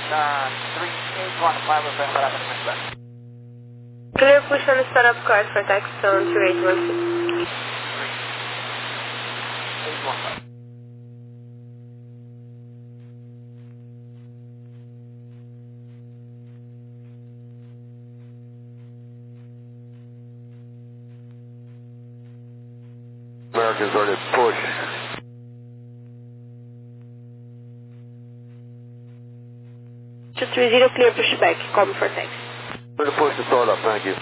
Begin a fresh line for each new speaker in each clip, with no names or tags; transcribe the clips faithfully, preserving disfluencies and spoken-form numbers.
Uh, three eight one five will bring back in back.
Clear push on the startup card for taxi on two eight one six.
eight one five.
Americans are to push.
two three zero, clear pushback, come for taxi.
We're to push the startup, thank you.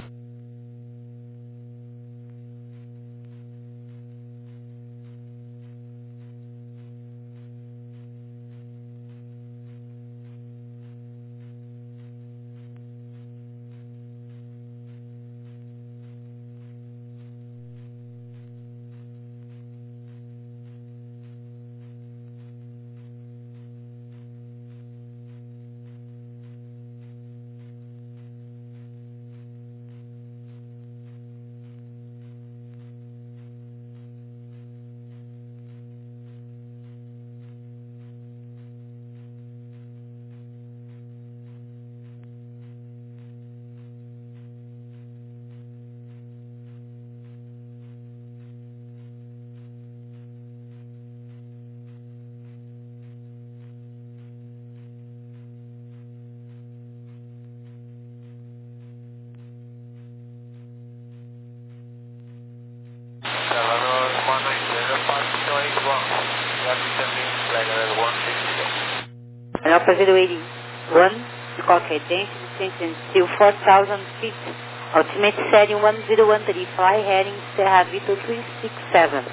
Alpha zero eight one, Squawk Identity, distance until four thousand feet. Ultimate setting one zero one three five, heading Serra Vito three six seven.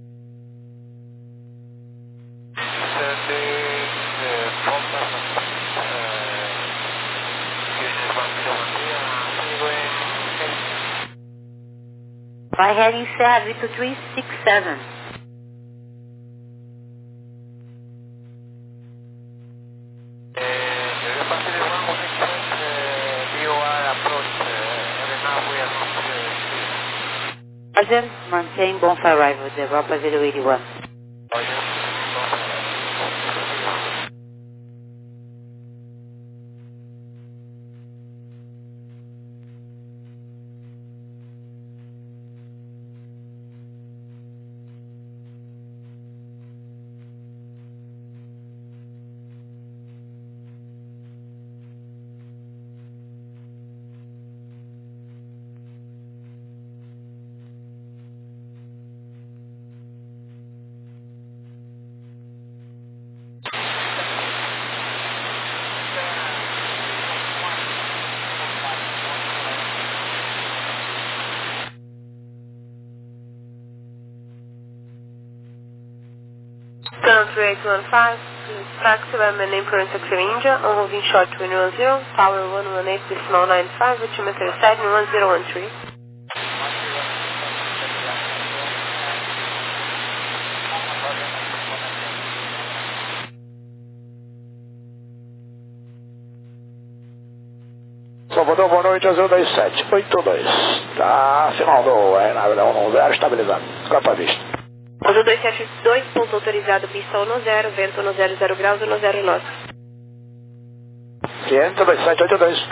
By heading Serra Vito three six seven. Maintain bonfire arrival, the Europa zero eight one.
three eight one five, taxi by my name for Taxi India, on holding short two one zero, tower one one eight, decimal nine five, altimeter setting one zero one three.
Salvador, boa noite, zero dois sete oito dois. Tá, final do aeronave um zero, estabilizado. Capa vista.
Azul dois sete dois, ponto autorizado, pista um zero, vento um zero zero graus, um zero nove.
Ciento dois sete oito dois.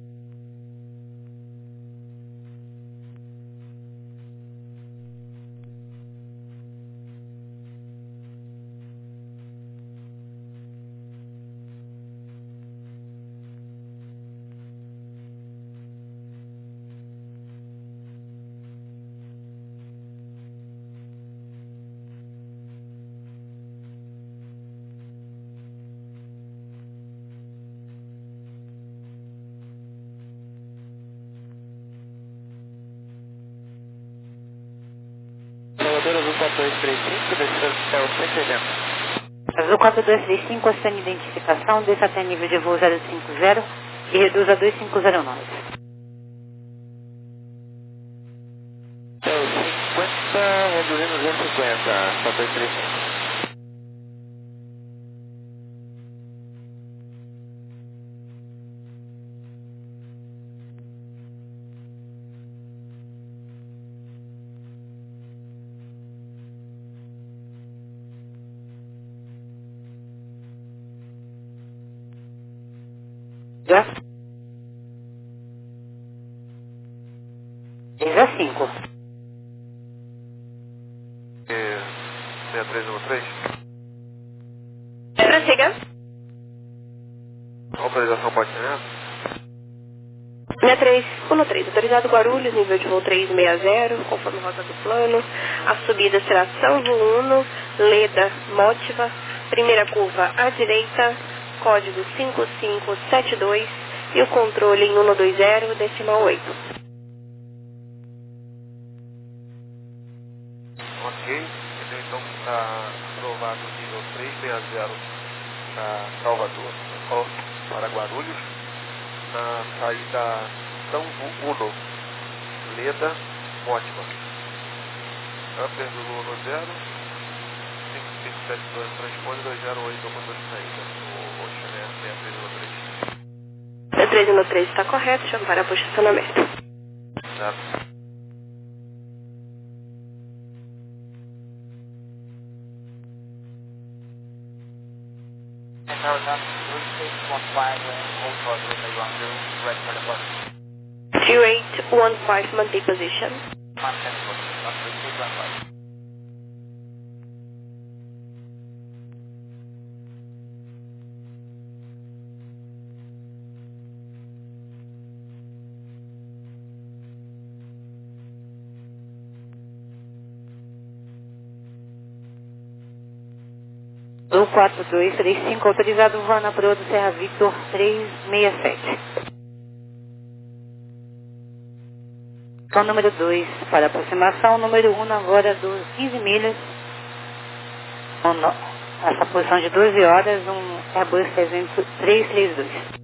Azul quatro dois três cinco, desceu céu cento e oitenta.
Azul quatro dois três cinco, ostenta identificação, desça até nível de voo zero cinco zero e reduz a dois cinco zero nove.
Céu cinquenta, reduzindo duzentos e cinquenta, quatro dois três cinco.
Já? seis a cinco.
E seis três um três.
Prossiga.
Autorização pode ser essa?
seis três um três, autorizado Guarulhos, nível de voo trezentos e sessenta, conforme rota do plano. A subida será São Juno, Leda, Mótiva, primeira curva à direita, código cinco cinco sete dois e o controle em cento e vinte, decimal oito.
Ok. Então está aprovado o nível trezentos e sessenta para Salvador, para Guarulhos, na saída São Juno, Leda, Mótima. Upper do Lua no zero, cinco cinco sete dois transpone dois zero oito, motor de saída, o Oceaner seis três um três.
seis três um três está correto, chama para posicionamento.
Certo.
three eight one five, mantém position.
Do quatro dois três cinco, autorizado Vana Pro do Serra Victor trezentos e sessenta e sete. Então, número dois para aproximação, número um agora dos quinze milhas. Essa posição de doze horas, um Airbus trezentos e trinta e dois.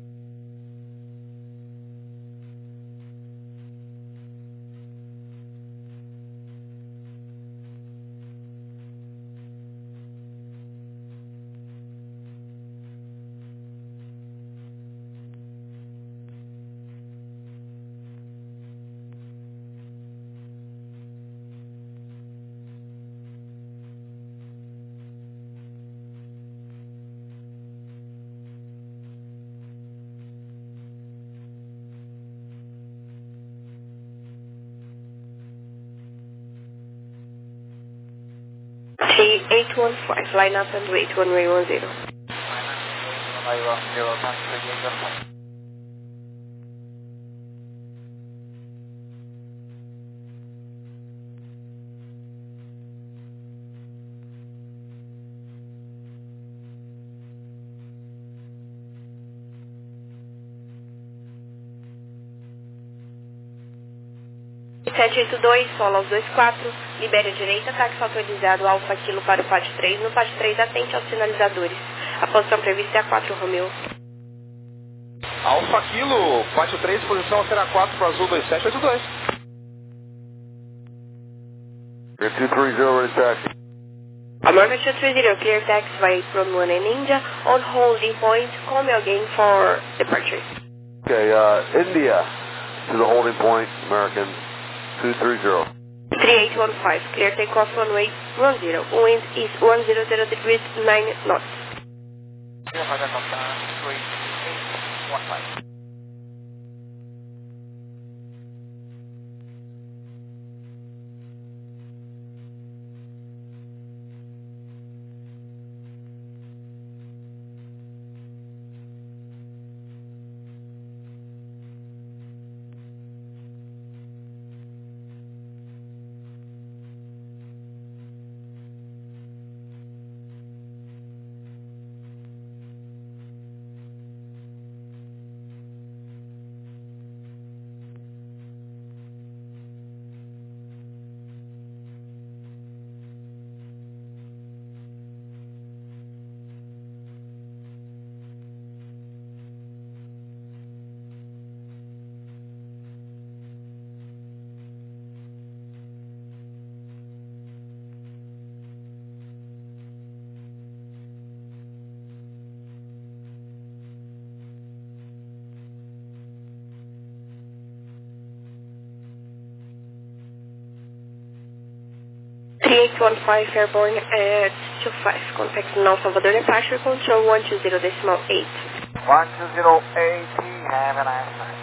three eight one five, line up and wait, runway one zero. sete oito dois, solo aos dois quatro, libere a direita, táxi autorizado Alfa Kilo para o pátio três, no pátio três atente aos sinalizadores. A posição prevista é a quatro, Romeo.
Alfa Kilo, pátio três, posição será quatro para Azul dois sete oito dois.
Air two three zero, ready taxi.
American two three zero, clear taxi via from one in India, on holding point, call me again for departure.
Okay, uh, India to the holding point, American two three zero.
three eight one five, clear takeoff runway one zero, wind is one zero zero degrees, nine knots. three eight one five, airborne at two five, contact now Salvador departure, control one two zero decimal eight.
one two zero eight.
Have a nice night.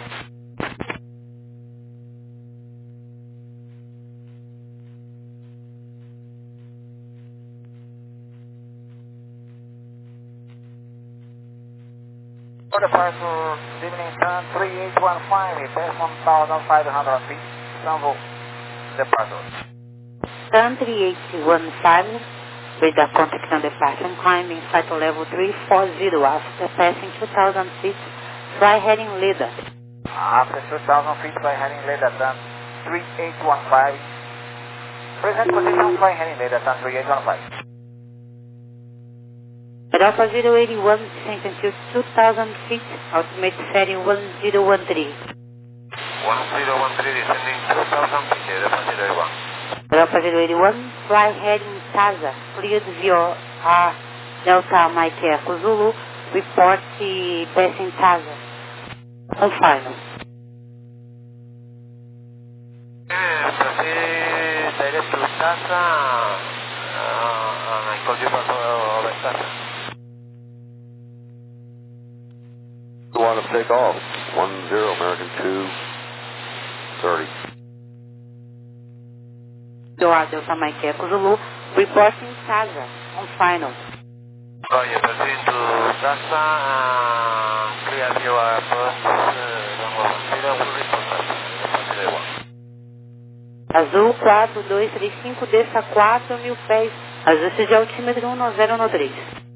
Departure for evening sun three eight one five, best one thousand five hundred feet, Istanbul, departure.
Sun three eight one five, with the contact on departure and climbing flight level three forty after passing two thousand feet, fly heading Leda.
After two thousand feet, fly heading Leda, Sun three eight one five. Present position, fly heading Leda, Sun three eight one five.
Alpha zero eight one, descent until two thousand feet, ultimate setting one zero one three.
one zero one three descending two thousand feet, Alpha zero eight one.
Alpha zero eight one, fly heading Taza, cleared via uh, Delta Mike Echo Zulu, report the passing Taza. On final.
Eh, proceed direct to Taza, uh, and I call you back over Taza.
Go on to take off. One zero, American two thirty.
Delta Mike Echo Zulu, reporting Taza. On final.
Roger, proceed to Taza, and clear your approach, Tango one zero, will report Taza, Alpha zero one.
Azul quatro dois três cinco, desça quatro mil pés, ajuste de altímetro um nove zero um três.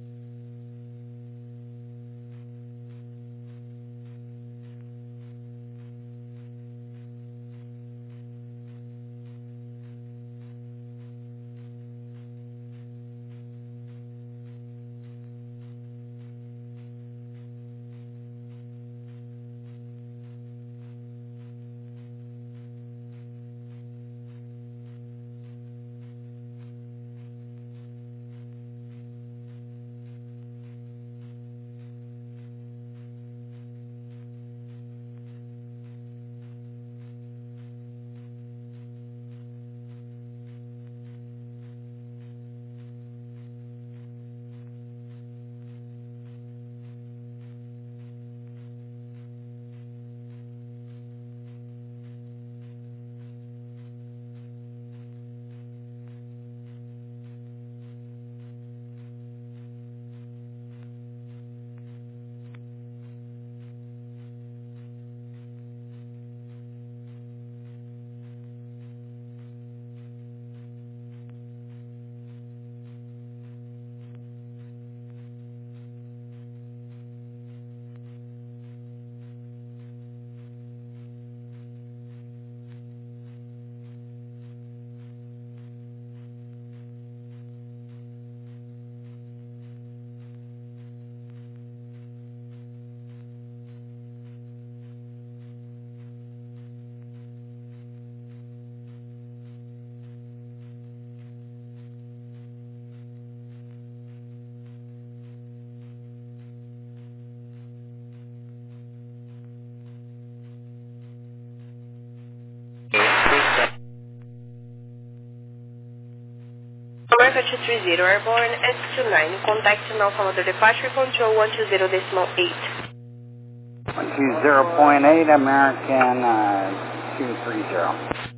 America two three zero, airborne S two nine, contact now from the departure control one two zero decimal eight.
one two zero point eight, American uh, two three zero.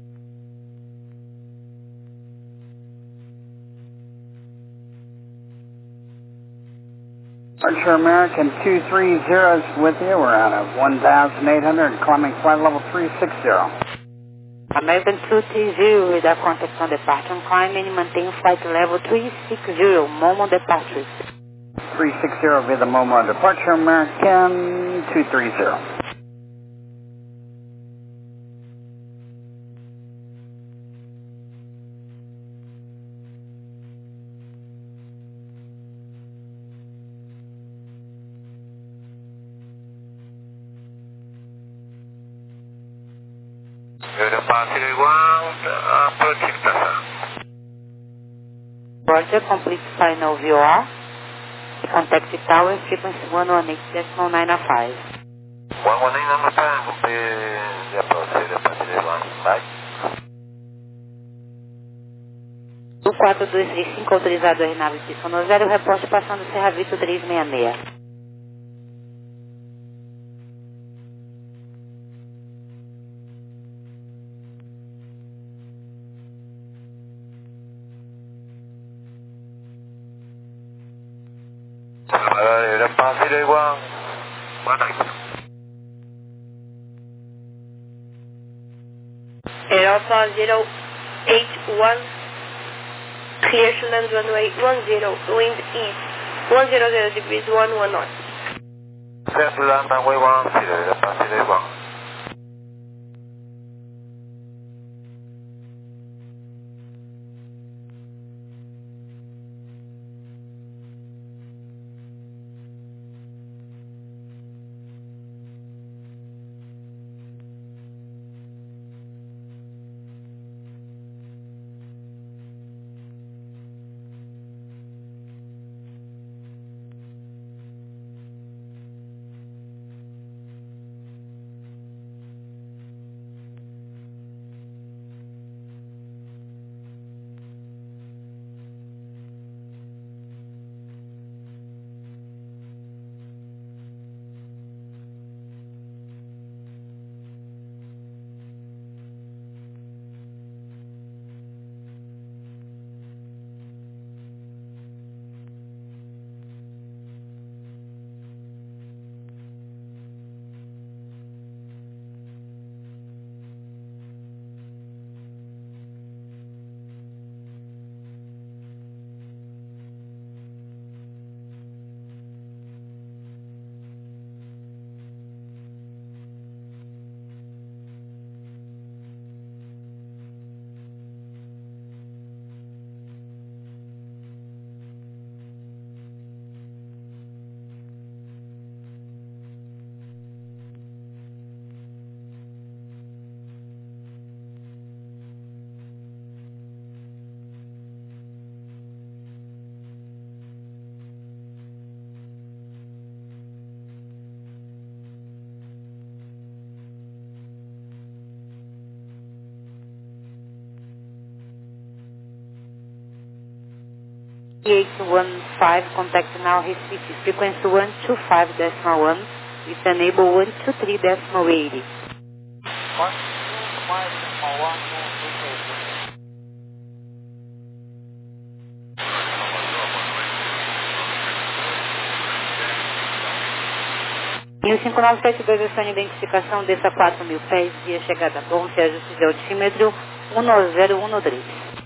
Archer American two three zero is with you. We're out of one thousand eight hundred, climbing flight level three six zero.
American two three zero, with our contact on departure and climbing, maintain flight level three six zero, Momo departure.
three six zero via the Momo departure, American two three zero.
Roger, complete final V O R. Contact tower, frequency one one eight decimal nine five.
one one eight nine five, complete the approach, the passenger one, bye.
O quatro dois três cinco, autorizado a aeronave Pissono zero, reporte passando Serra Vito três seis seis.
zero eight one, one nine.
Air Alpha zero eight one, clear to land runway one zero, wind east, one hundred degrees, one one knot.
Clear to land runway one zero, Alpha zero eight one.
eight one five, contact now Recife, frequency one two five decimal one, with enable one two three decimal eighty.
one two five decimal one, two three eighty.
E o cinco nove sete dois é sua identificação, desça quatro mil pés, via chegada bom, se ajuste de altímetro um zero um três.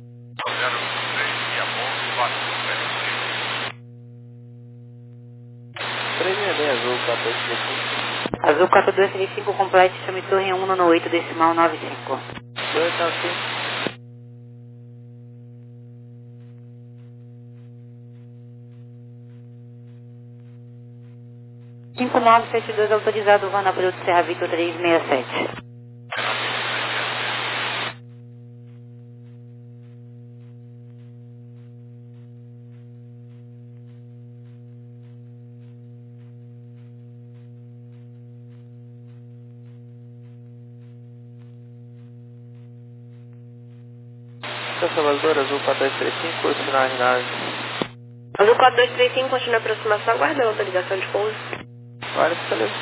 três seis seis azul, quatro dois três cinco.
Azul quatro dois três cinco, complete, chame torre um nove oito decimal nove cinco.
dois nove cinco.
cinco nove sete dois autorizado, voo na Bruto Serra Vitor três seis sete.
Salvador, azul quatro dois três cinco, sinal de nave.
Azul quatro dois três cinco, continua a aproximação, aguarda a autorização de pouso.
Olha, valeu.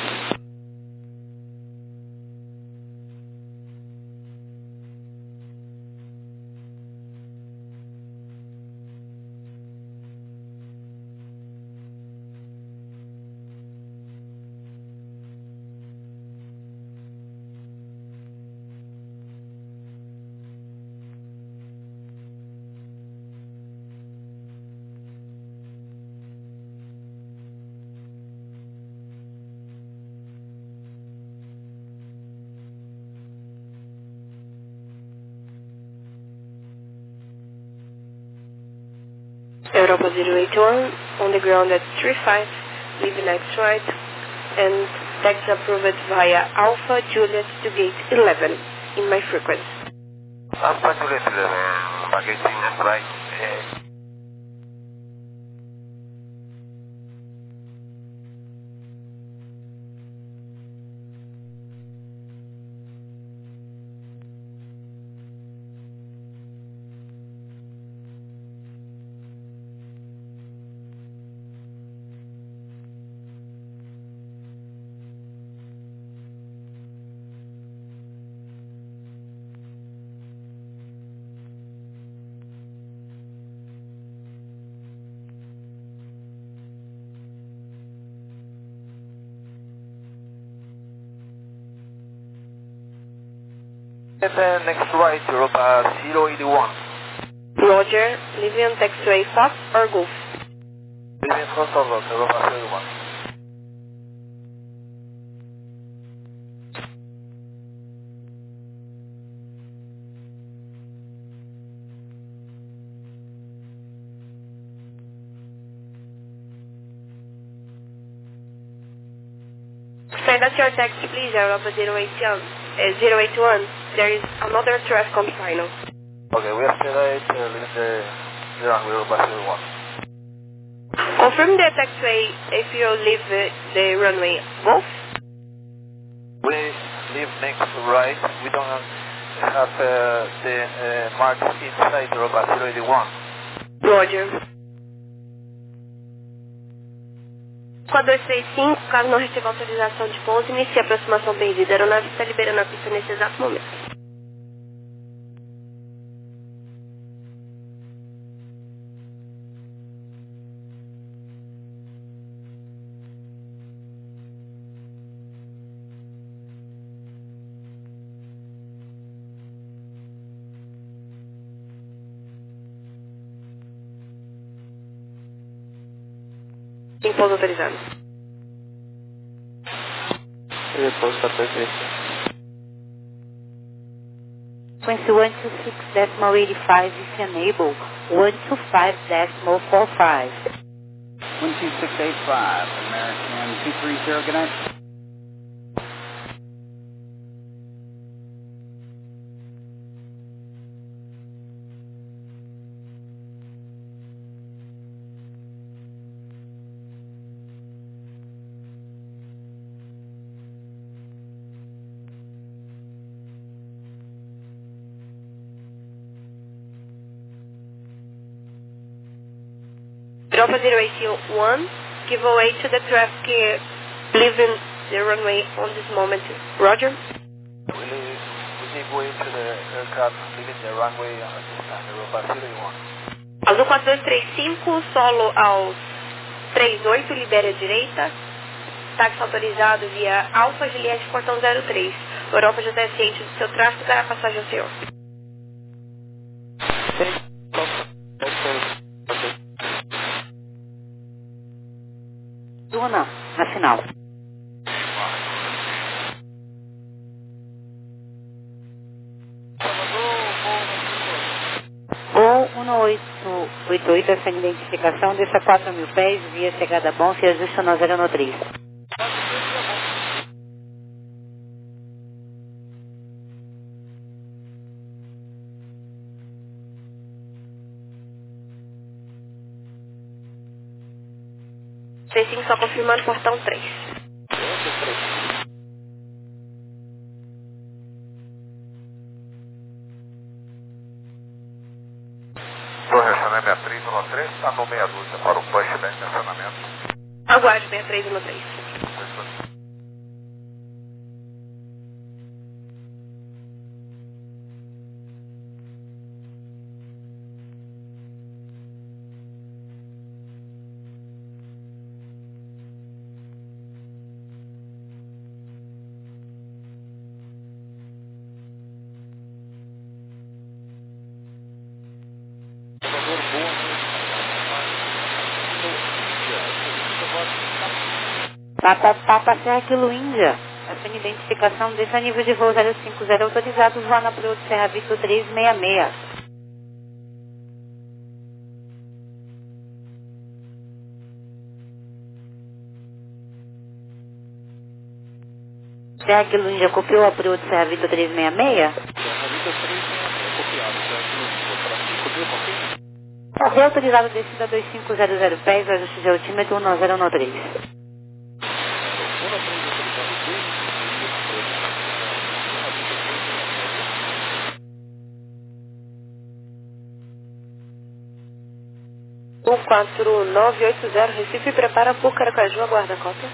Europa zero eight one, on the ground at three five, leave next right, and taxi approved via Alpha Juliet to gate eleven in my frequency.
Alpha Juliet eleven, baggage in right. Uh,
And then next right, Europa zero eight one.
Roger, leaving on taxiway Fox or Golf.
Leaving front of us, Europa zero eight one.
Send us your taxi, please, Europa zero eight one. Uh, zero eight one. There is another traffic on final.
Okay, we are still at uh, leaving the, the runway, Europa zero one.
Confirm the taxiway if you leave the, the runway Golf.
We leave next right. We don't have uh, the uh, marks inside Europa zero eight one.
Roger. quatro dois três cinco, caso não receba autorização de pouso, inicie a aproximação perdida. A aeronave está liberando a pista nesse exato momento. Tem pouso autorizado.
E depois quatro dois três cinco.
Frequency one two six decimal eighty-five if enable, one two five decimal forty-five.
one two six eight five, American two three zero, good night.
Europa zero eight one, give away to the traffic leaving the runway on this moment. Roger.
We leave, we give way to the aircraft leaving the runway at this time, Europa zero eight one.
Azul quatro dois três cinco, solo aos três oito, libere a direita. Táxi autorizado via Alfa Juliette Portão zero três. Europa já está ciente do seu tráfego, dará passagem ao senhor.
Duna, na final. Gol um oito oito oito, essa identificação, desça quatro mil pés, via chegada bom, se ajusta no zero no três.
três cinco só confirmando portão três.
Torre Chanel sessenta e três um três, está no meia dúzia para o push da estacionamento.
Aguarde sessenta e três um três.
Papa, Papa Serra Kilo Índia. Essa identificação desse a nível de voo zero cinco zero autorizado, voar na Pro de Serra Victor três seis seis. Serra Kilo Índia copiou a Pro de Serra Victor três seis seis? Correio autorizado descida dois cinco zero zero pés, ajuste de altímetro um zero um três.
um quatro nove oito zero, Recife, prepara por Caracaju, aguarda a cópia.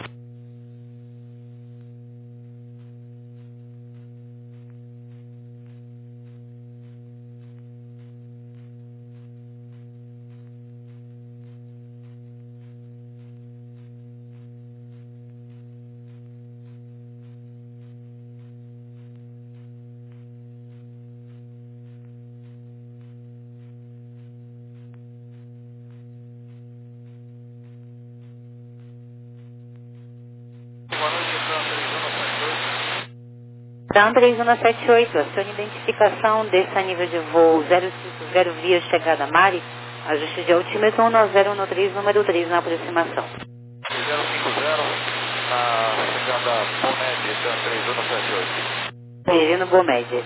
Down três um sete oito, acione identificação, desça a nível de voo zero cinco zero via chegada Mari, ajuste de altímetro um nove zero um três, número três na aproximação.
zero cinco zero, na chegada Bomed, Dan três um sete oito.
Corrigindo Bomed.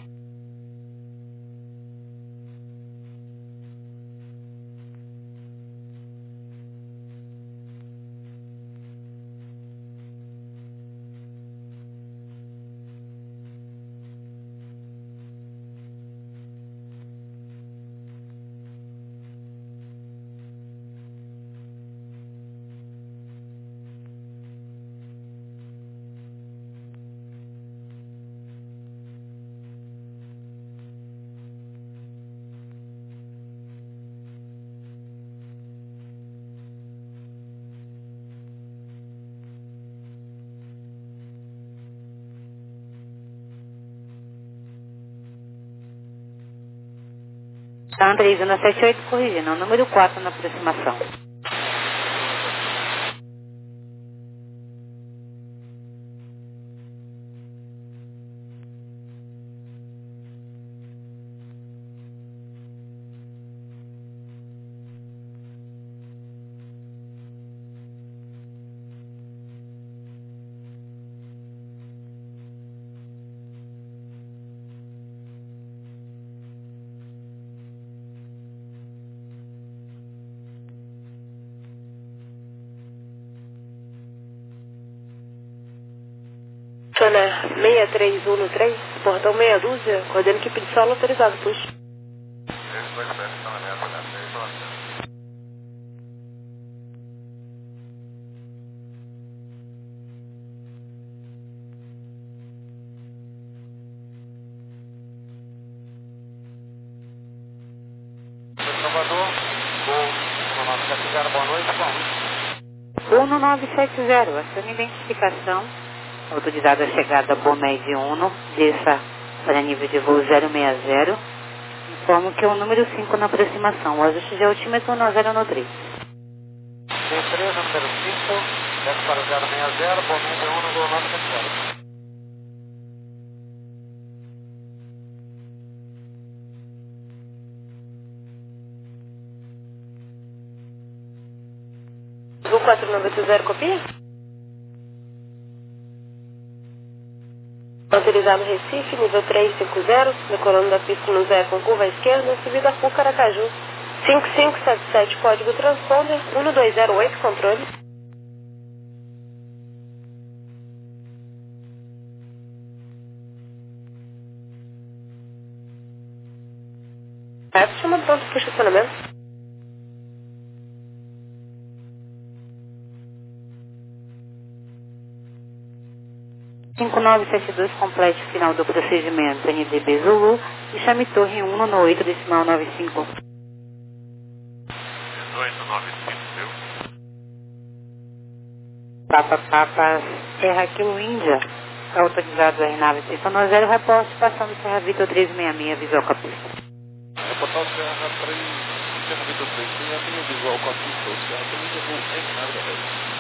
Down três um sete oito, corrigindo, número quatro na aproximação.
Cana seis três um três, portão meia dúzia, coordenando equipe de solo autorizado, puxa.
três dois sete, está na meta, né? três dois sete. Salvador, voo nove sete zero, boa noite, qual?
um nove sete zero, acione identificação, autorizada a chegada Bomed um, desça para nível de voo zero seis zero, informo que é o número cinco na aproximação, o ajuste de altímetro um nove zero um três.
D três, número cinco, desce para o zero seis zero, Bomed um no voo nove sete zero.
Voo quatro nove oito zero, copia? Autorizado Recife, nível três cinco zero, decolando da pista no Zé com curva à esquerda, subida a Fuca Aracaju. cinco cinco sete sete, código transponder, um dois zero oito, controle. Certo, chama pronto para o estacionamento.
cinco nove sete dois, complete o final do procedimento N D B Zulu e chame torre um no oito decimal nove cinco.
dezoito nove cinco, viu?
Papa Papa Serra Kilo Índia, autorizado R nove seis zero, reporte passando Serra Vitor três seis seis, visual com a pista.
Reportar Serra três, Serra Vitor três seis seis, visual com a pista, Serra três, voo em nada.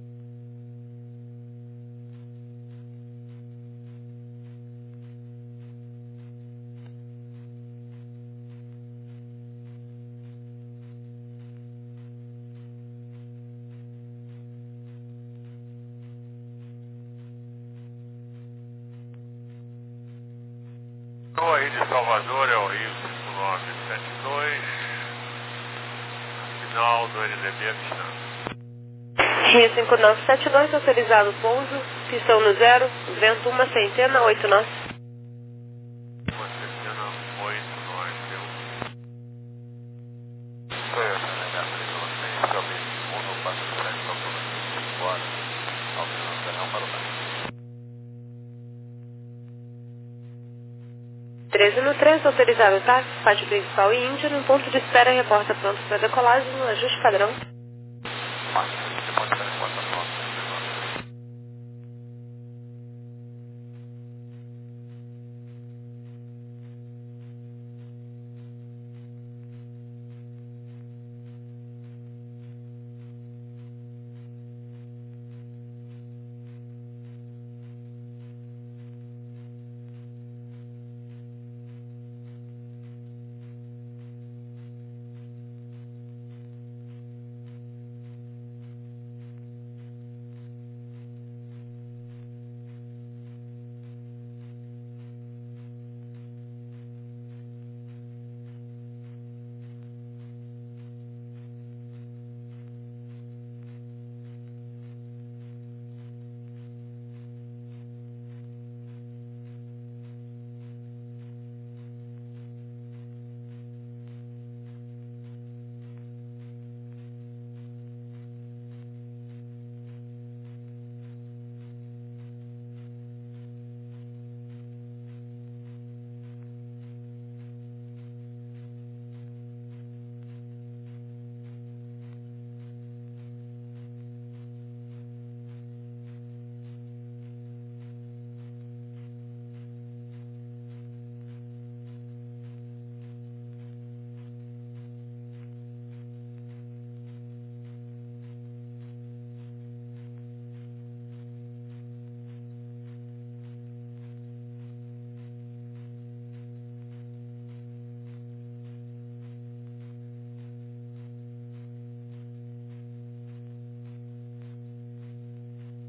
Estou aí de Salvador, é o Rio cinco nove sete dois, final do N D B Avistando.
Rio cinco nove sete dois, autorizado pouso, pistão no zero, vento uma centena, oito nós.
Uma centena, oito nós, viu? Foi essa, né, gata de vocês, talvez um no quatro sete, calculando fora, alterando não para o mais.
treze no três, autorizado táxi, pátio principal e Índia, no ponto de espera, reporta pronto para decolagem, no ajuste padrão.
Você pode estar em quatro fotos,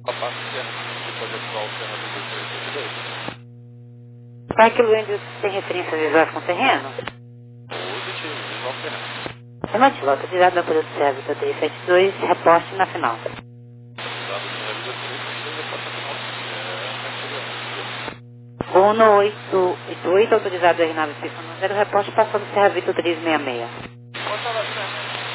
Papapá Serra, depois atual Serra Vitor três sete dois.
Para que o Índio tem referências visuais com terreno?
Positivo, visual terreno.
Afirmativo, autorizado na produção Serra Vitor três sete dois, reporte na final.
Autorizado Serra Vitor três sete dois, reporte na final. É,
Uno oito oito oito, autorizado R nove P zero, reporte passando Serra Vitor três seis seis.
Bota lá, Serra.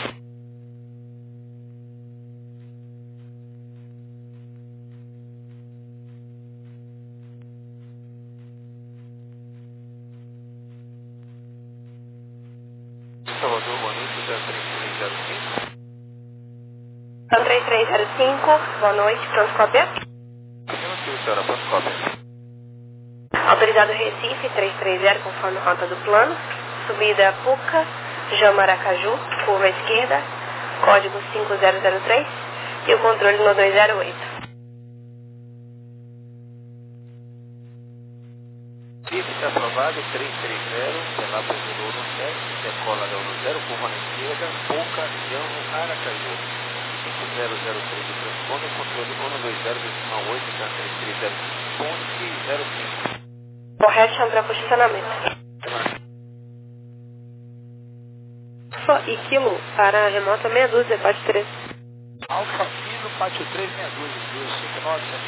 Salvador, boa noite, três três zero cinco.
São três três zero cinco, boa noite, pronto cópia.
Afirmativo, senhora, pronto cópia.
Autorizado Recife três três zero, conforme rota do plano. Subida Puca, Jamaracaju, curva esquerda, código cinco zero zero três e o controle no dois zero oito.
Pista aprovado, três três zero, Penápolis do Ouro sete, decola da Ouro zero, curva na esquerda, Puca, Jamo, Aracaju. cinco zero zero três de transponder, controle um dois zero, decimal oito, três três zero cinco, ponte zero cinco.
Correto, chama para posicionamento. Alfa e Kilo para a remota meia dúzia, pátio três.
Alfa Kilo, pátio três, meia dúzia, cinco nove sete.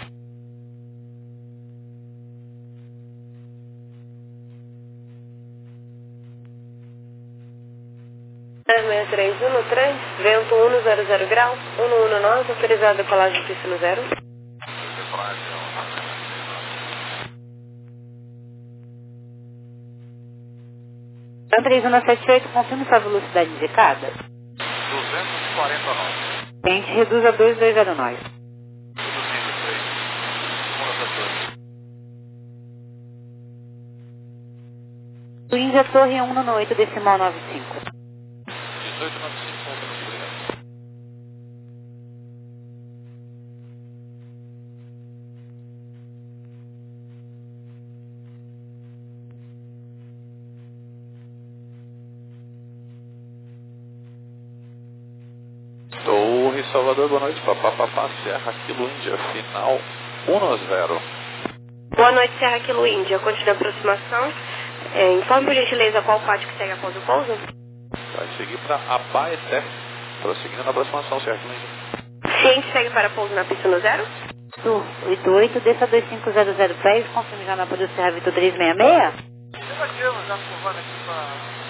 seis três um três, vento um zero zero grau, um um nove, autorizado decolagem de pista no zero.
três um sete oito, confirme sua velocidade indicada.
duzentos e quarenta e nove.
A gente reduz a dois dois zero nove.
Reduzindo três. Segunda setor.
O Índia Torre um nove oito, decimal nove cinco.
dezoito noventa e cinco, ponto, obrigado.
Torre Salvador, boa noite, Papapá Serra Kilo Índia, final um zero.
Boa noite, Serra Kilo Índia. Continua a aproximação. É, informe por gentileza qual pátio que segue após o pouso.
Vai seguir para Abaeté, prosseguindo na aproximação, Serra Kilo Índia.
Ciente segue para pouso na pista no zero.
oito oito, desça dois cinco zero zero pés, confirme já na produção Serra Vitor três seis seis.
Negativo, já curvando aqui para...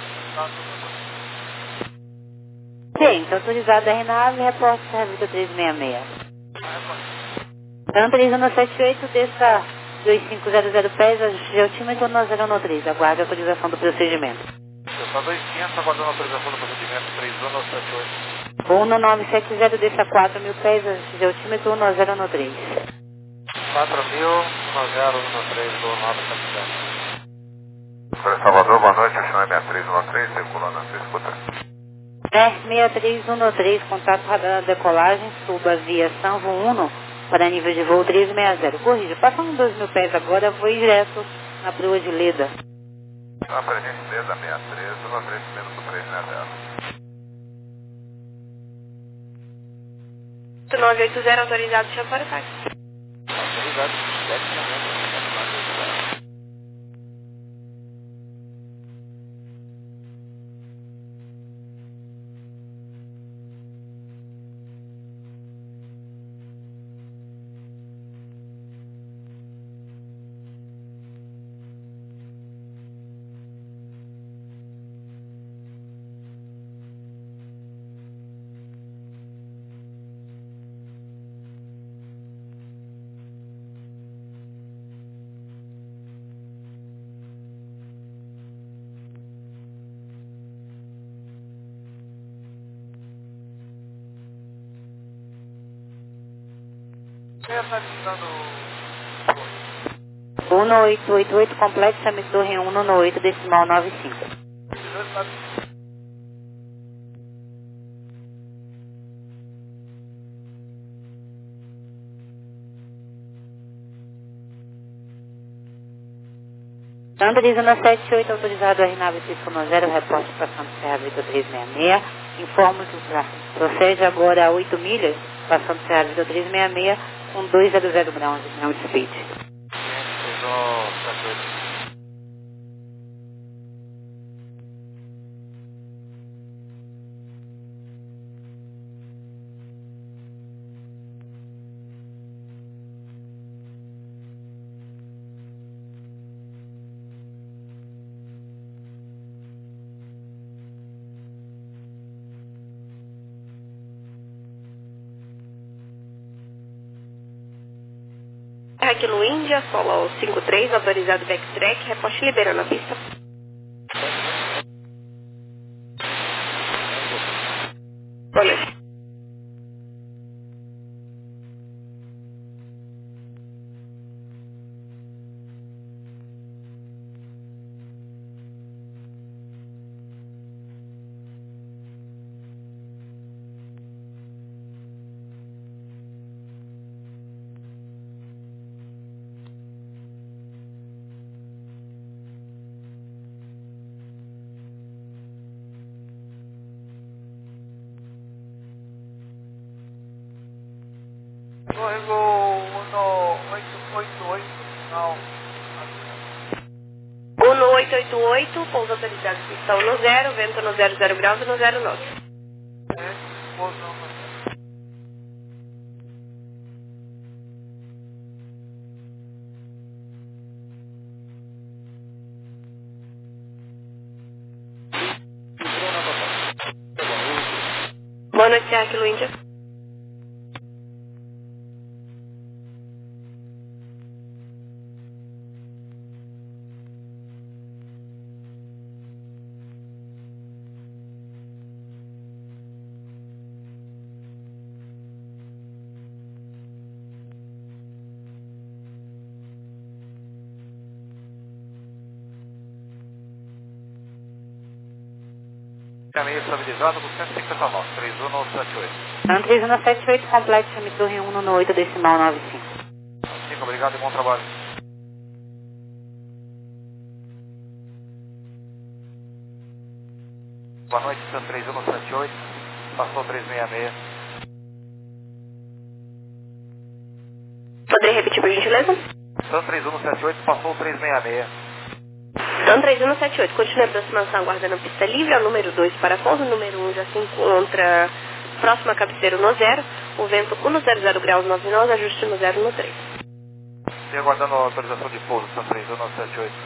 Sim, está autorizado a R nove, reporte Serra Vitor três seis seis. Então, três um sete oito, desça dois cinco zero zero pés, ajuste altímetro no zero um três, aguarde a autorização do procedimento.
Está dois quinhentos, aguardando a autorização do procedimento, três um sete oito.
um nove sete zero, desça quatro mil pés, ajuste altímetro no zero um três.
quatro mil, um zero um três, do nove sete zero. Salvador, boa noite, o chão é seis três um três, circulando na sua escuta.
seis três um três, contato radar decolagem, suba via Sanvo um para nível de voo três seis zero. Corrija, passando dois mil pés agora, vou direto na proa de Leda.
Tá, para a gente Leda seis três, um três menos três seis zero.
nove oito zero, autorizado, chama para o táxi.
Autorizado, sete minutos. Quem está visitando
um oito oito oito, complete, chame torre um nove oito, decimal nove cinco. Três um sete oito, autorizado R nove P zero, reporte passando Serra Vitor três seis seis. Informo que o tráfego procede agora a oito milhas, passando Serra Vitor três seis seis, com duzentos graus de ground speed.
Aqui no Índia, solo cinco três, autorizado backtrack, reposte liberando a pista. Olha.
Corrego um oito oito oito, não.
Uno oito oito oito, pouso autorizado, pista no zero, vento no zero zero graus e no zero nove.
É, pouso no
Boa noite, aqui no Índia.
caminho estabilizado com cento e cinquenta nós, três um sete oito.
Então, três um sete oito, complete, chame torre um no oito, decimal nove cinco.
cinco, obrigado e bom trabalho. Boa noite, Sun três um sete oito, passou três seis seis.
Poderia repetir por gentileza?
Sun três um sete oito, passou três seis seis.
Então, três um sete oito, continue a aproximação aguardando pista livre, é o número dois para pouso, o número um já se encontra próximo a cabeceira no zero, o vento um no zero zero graus nove nós, ajuste no zero no três.
E aguardando a autorização de pouso, Sun três um sete oito.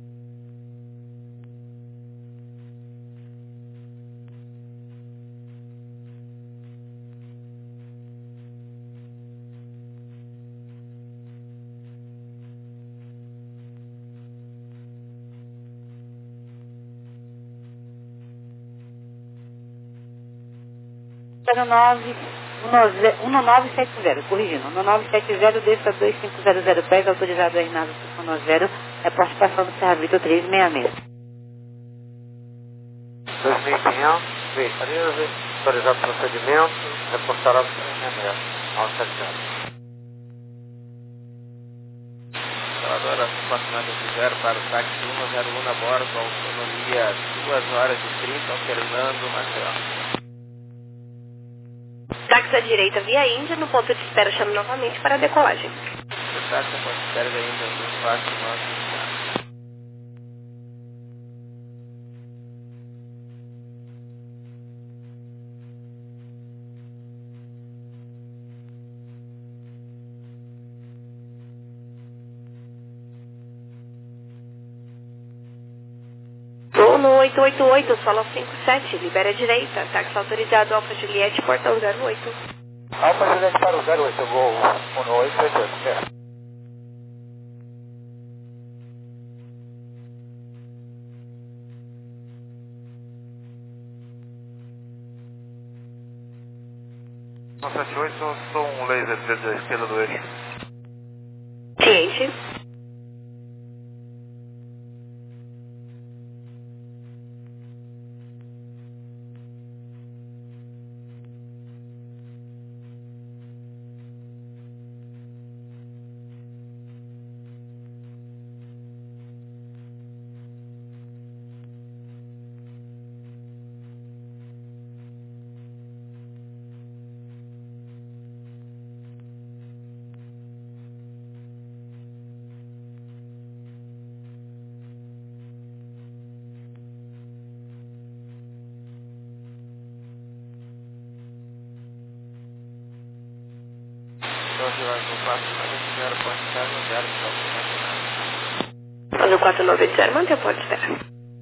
zero nove um nove sete zero, corrigindo, um nove sete zero, desça dois cinco zero zero, pega, autorizado a Renata cinco zero, é participação do Serra Vitor três seis seis.
dois mil e quinhentos, Vicarize, autorizado procedimento, reportará três seis seis, nove sete zero.
Agora, compartimento de zero para o táxi um zero um a bordo, autonomia duas horas e trinta, alternando, Maceió.
Táxi à direita via Índia, no ponto de espera chame novamente para a decolagem.
O táxi pode espera ainda no espaço nosso.
Uno oito oito oito, solo cinco sete, libera a direita, táxi autorizado, Alfa Juliette, portão zero oito.
Alfa Juliette para o zero oito, voo um oito oito oito, certo.
um sete oito, sou um laser verde à esquerda do eixo.
Ciente. Azul quatro nove oito zero, mantém, pode esperar.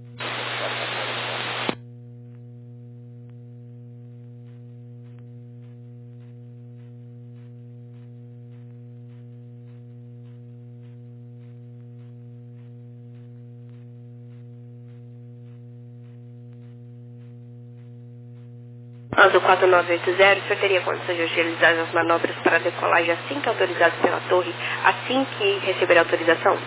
Azul quatro nove oito zero, o senhor teria condições de agilizar as manobras para decolagem assim que autorizado pela torre, assim que receber a autorização?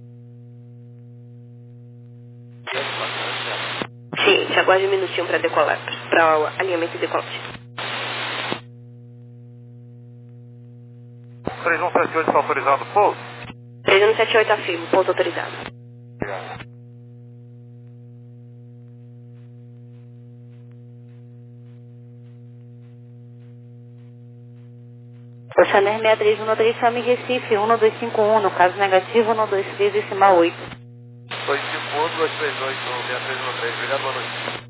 Sim, já aguarde um minutinho para decolar, para o alinhamento e decolagem.
três um sete oito está autorizado o pouso?
três um sete oito afirmo, pouso autorizado.
Obrigado.
Oceaner seis três um três, chame Recife, um dois cinco um, no caso negativo, um dois três decimal oito.
dois cinco um, dois três oito, seis três um três, obrigado, boa noite.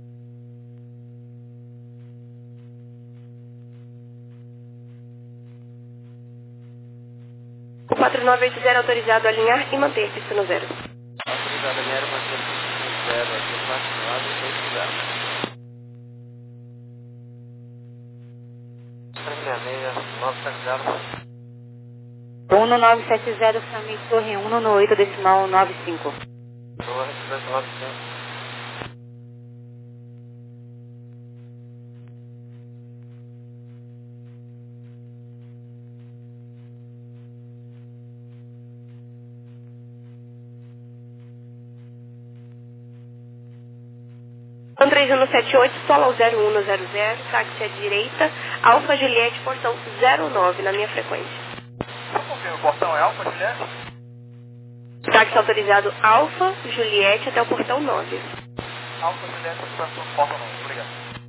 O quatro nove oito zero autorizado a alinhar e manter pista no zero.
Autorizado a alinhar e manter pista no zero, aqui o quatro nove oito zero. três seis seis, nove sete zero.
um nove sete zero, chame torre um no oito decimal nove cinco.
Torre dois nove cinco.
um três um sete oito, solo ao zero um zero zero, táxi à direita, Alfa Juliette, portão zero nove na minha frequência.
Só um pouquinho, o portão é Alfa, Juliette?
Táxi autorizado Alfa Juliette até o portão nove.
Alfa, Juliette, portão nove, obrigado.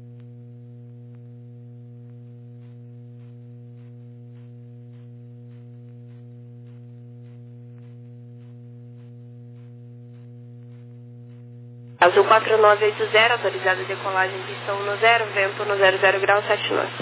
Azul quatro nove oito zero, autorizado a decolagem, pista um no zero, vento no zero zero grau sete nove.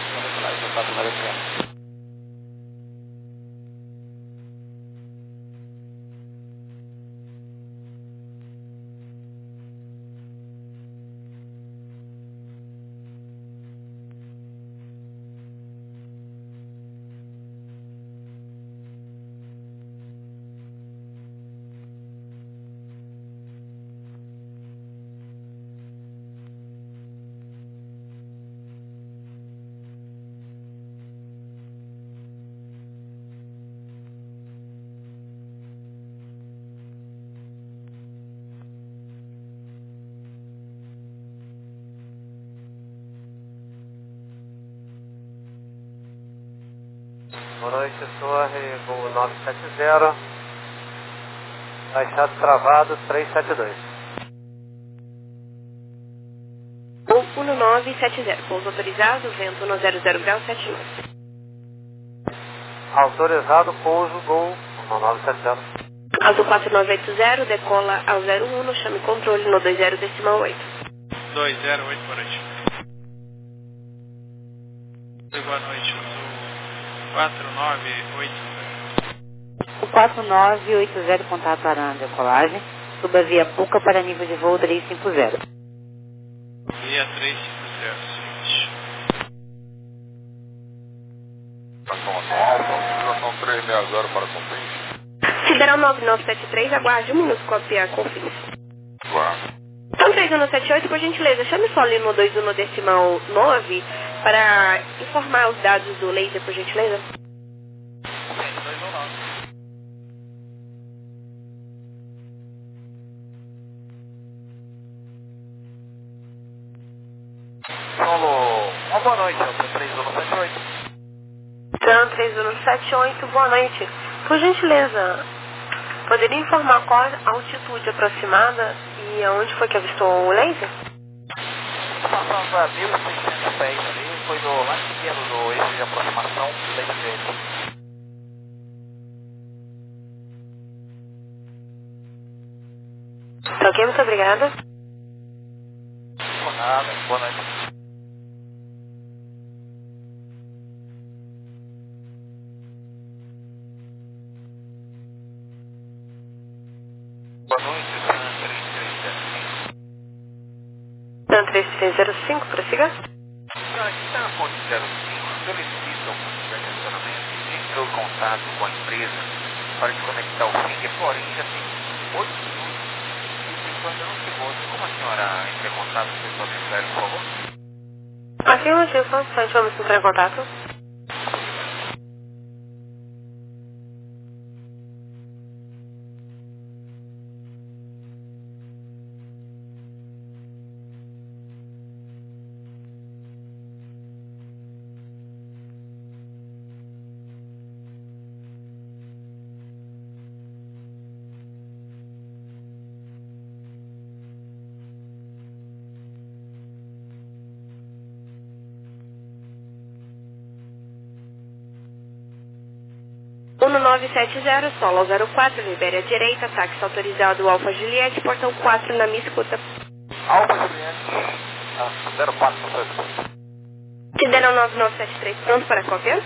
Boa noite, torre voo nove sete zero, baixado travado três sete dois.
Voo um nove sete zero, pouso autorizado, vento no zero zero grau sete nove.
Autorizado, pouso, gol nove sete zero.
Azul quatro nove oito zero, decola ao zero um, chame controle no dois zero decimal oito.
dois zero oito, boa noite. Boa noite, Azul quatro nove oito zero.
O quatro nove oito zero, contato para a decolagem, suba via Puca para nível de voo três cinco zero.
Via três cinco zero, seguinte.
Autorização três seis zero para cumprir.
Sideral nove nove sete três, aguarde um minuto copiar a confirmação.
Claro.
Então três um sete oito, por gentileza, chame só ali no dois um decimal nove para informar os dados do laser, por gentileza.
Solo, uma boa noite, três um sete oito.
Tran três um sete oito, boa noite. Por gentileza, poderia informar qual a altitude aproximada e aonde foi que avistou o laser?
Passando a mil e seiscentos pés ali, foi no mais pequeno do eixo de aproximação da esquerda.
Tá ok, muito obrigada.
Por nada, boa noite.
três três zero cinco, prossiga.
Então, aqui está na ponte zero cinco, solicitam de acionamento e entrou em contato com a empresa para desconectar o finger, porém já tem oito minutos e o pessoal ainda não chegou. Como a senhora entra em contato com o pessoal da Israel, por favor?
Aqui no Gil, só um instante, vamos entrar em contato. um nove sete zero, solo zero quatro, libere à direita, táxi autorizado Alfa Juliette, portão quatro na minha escuta.
Alfa Juliette, zero quatro, professor.
Sideral nove nove sete três, pronto para cópia?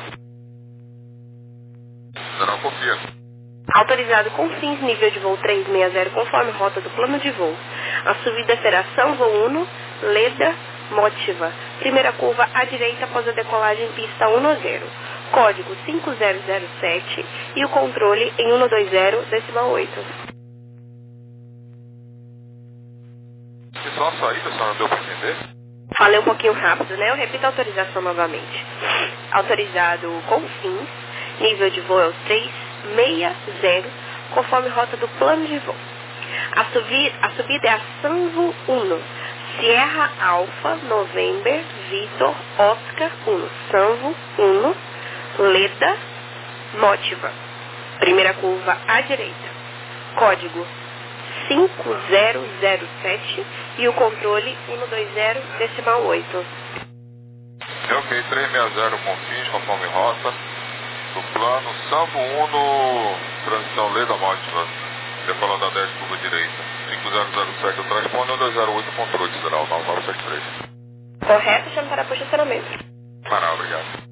Será copia.
Autorizado com fins, nível de voo trezentos e sessenta, conforme rota do plano de voo. A subida será São Voo Uno, Leda, Motiva. Primeira curva à direita após a decolagem pista cem. Código cinco zero zero sete e o controle em cento e vinte, decimal oito.
Só a saída, a senhora não deu para entender?
Falei um pouquinho rápido, né? Eu repito a autorização novamente. Autorizado com fins, nível de voo é o trezentos e sessenta, conforme rota do plano de voo. A, subi, a subida é a Sanvo Uno, Sierra Alfa, November, Vitor, Oscar Uno, Sanvo Uno, Leda, Motiva. Primeira curva à direita. Código cinco zero zero sete e o controle cento e vinte, decimal oito.
É ok, trezentos e sessenta com fins, conforme rota do plano, Sanvo Uno, transição Leda Motiva, decolando a dez, curva direita, cinco zero zero sete o transponder, cento e vinte e oito controle sideral, nove nove sete três.
Correto, chame para posicionamento.
Maravilha, obrigado.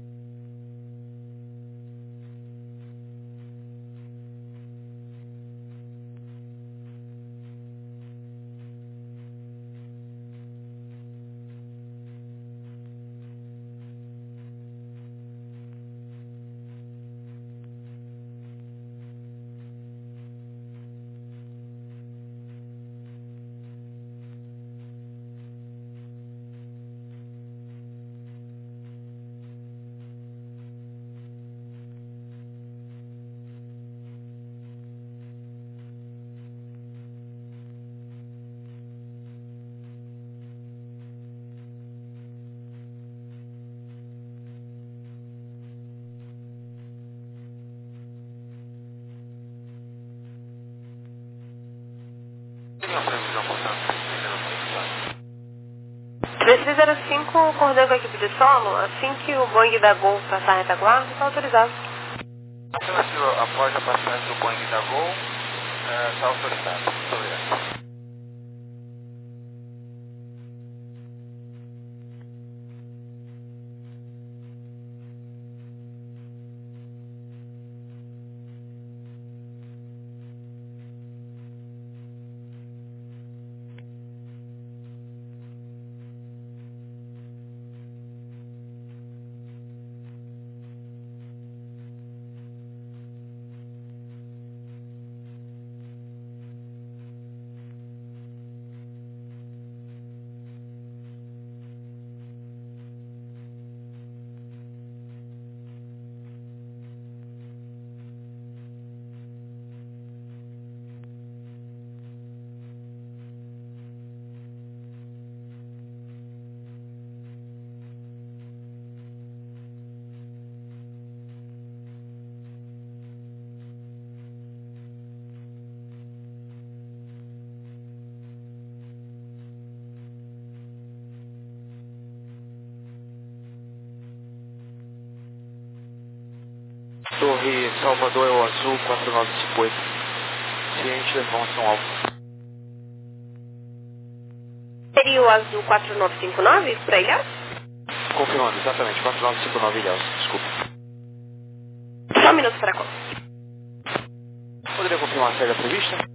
três zero cinco, coordenando com a equipe de solo, assim que o Boeing da Gol passar a retaguarda, está autorizado.
Alternativa, após a passagem do Boeing da Gol, está autorizado. Muito obrigado.
Torre Salvador é o azul quatro nove cinco oito. Ciente da informação alfa.
Seria o azul quatro nove cinco nove para Ilhéus?
Confirmando, exatamente, quatro nove cinco nove Ilhéus, desculpa.
Só um minuto para a conta.
Poderia confirmar a saída prevista?